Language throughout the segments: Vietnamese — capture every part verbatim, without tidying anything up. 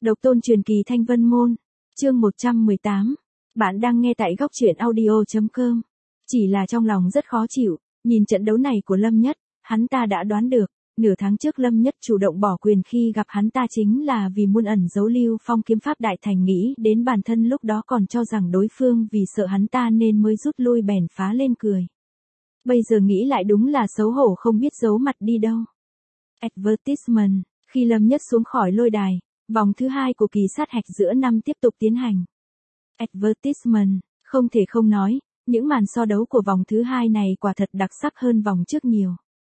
Độc tôn truyền kỳ Thanh Vân Môn, chương một trăm mười tám. Bạn đang nghe tại góc truyện audio chấm com. Chỉ là trong lòng rất khó chịu, nhìn trận đấu này của Lâm Nhất, hắn ta đã đoán được, nửa tháng trước Lâm Nhất chủ động bỏ quyền khi gặp hắn ta chính là vì muốn ẩn giấu Lưu Phong kiếm pháp đại thành, nghĩ đến bản thân lúc đó còn cho rằng đối phương vì sợ hắn ta nên mới rút lui bèn phá lên cười. Bây giờ nghĩ lại đúng là xấu hổ không biết giấu mặt đi đâu. Advertisement, khi Lâm Nhất xuống khỏi lôi đài, vòng thứ hai của kỳ sát hạch giữa năm tiếp tục tiến hành. Advertisement, không thể không nói, những màn so đấu của vòng thứ hai này quả thật đặc sắc hơn vòng trước nhiều.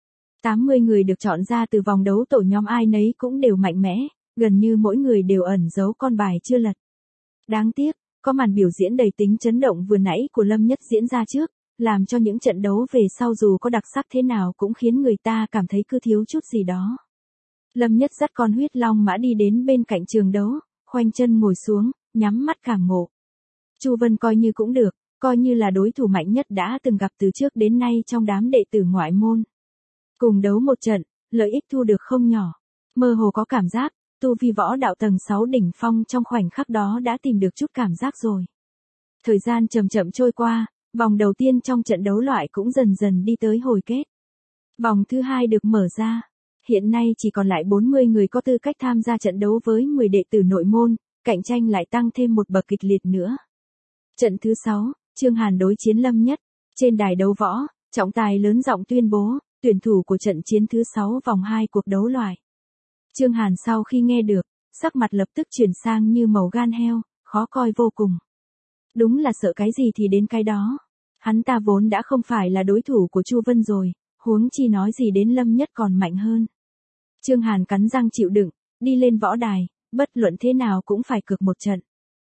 tám mươi người được chọn ra từ vòng đấu tổ nhóm, ai nấy cũng đều mạnh mẽ, gần như mỗi người đều ẩn giấu con bài chưa lật. Đáng tiếc, có màn biểu diễn đầy tính chấn động vừa nãy của Lâm Nhất diễn ra trước, làm cho những trận đấu về sau dù có đặc sắc thế nào cũng khiến người ta cảm thấy cứ thiếu chút gì đó. Lâm Nhất dắt con huyết long mã đi đến bên cạnh trường đấu, khoanh chân ngồi xuống, nhắm mắt cảm ngộ. Chu Vân coi như cũng được, coi như là đối thủ mạnh nhất đã từng gặp từ trước đến nay trong đám đệ tử ngoại môn. Cùng đấu một trận, lợi ích thu được không nhỏ. Mơ hồ có cảm giác, tu vi võ đạo tầng sáu đỉnh phong trong khoảnh khắc đó đã tìm được chút cảm giác rồi. Thời gian chậm chậm trôi qua, vòng đầu tiên trong trận đấu loại cũng dần dần đi tới hồi kết. Vòng thứ hai được mở ra. Hiện nay chỉ còn lại bốn mươi người có tư cách tham gia trận đấu với mười đệ tử nội môn, cạnh tranh lại tăng thêm một bậc kịch liệt nữa. Trận thứ sáu, Trương Hàn đối chiến Lâm Nhất. Trên đài đấu võ, trọng tài lớn giọng tuyên bố, tuyển thủ của trận chiến thứ sáu vòng hai cuộc đấu loại. Trương Hàn sau khi nghe được, sắc mặt lập tức chuyển sang như màu gan heo, khó coi vô cùng. Đúng là sợ cái gì thì đến cái đó. Hắn ta vốn đã không phải là đối thủ của Chu Vân rồi, huống chi nói gì đến Lâm Nhất còn mạnh hơn. Trương Hàn cắn răng chịu đựng, đi lên võ đài, bất luận thế nào cũng phải cược một trận.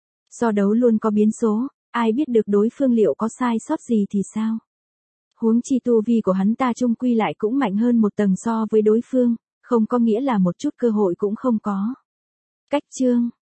So đấu luôn có biến số, ai biết được đối phương liệu có sai sót gì thì sao. Huống chi tu vi của hắn ta chung quy lại cũng mạnh hơn một tầng so với đối phương, không có nghĩa là một chút cơ hội cũng không có. Cách chương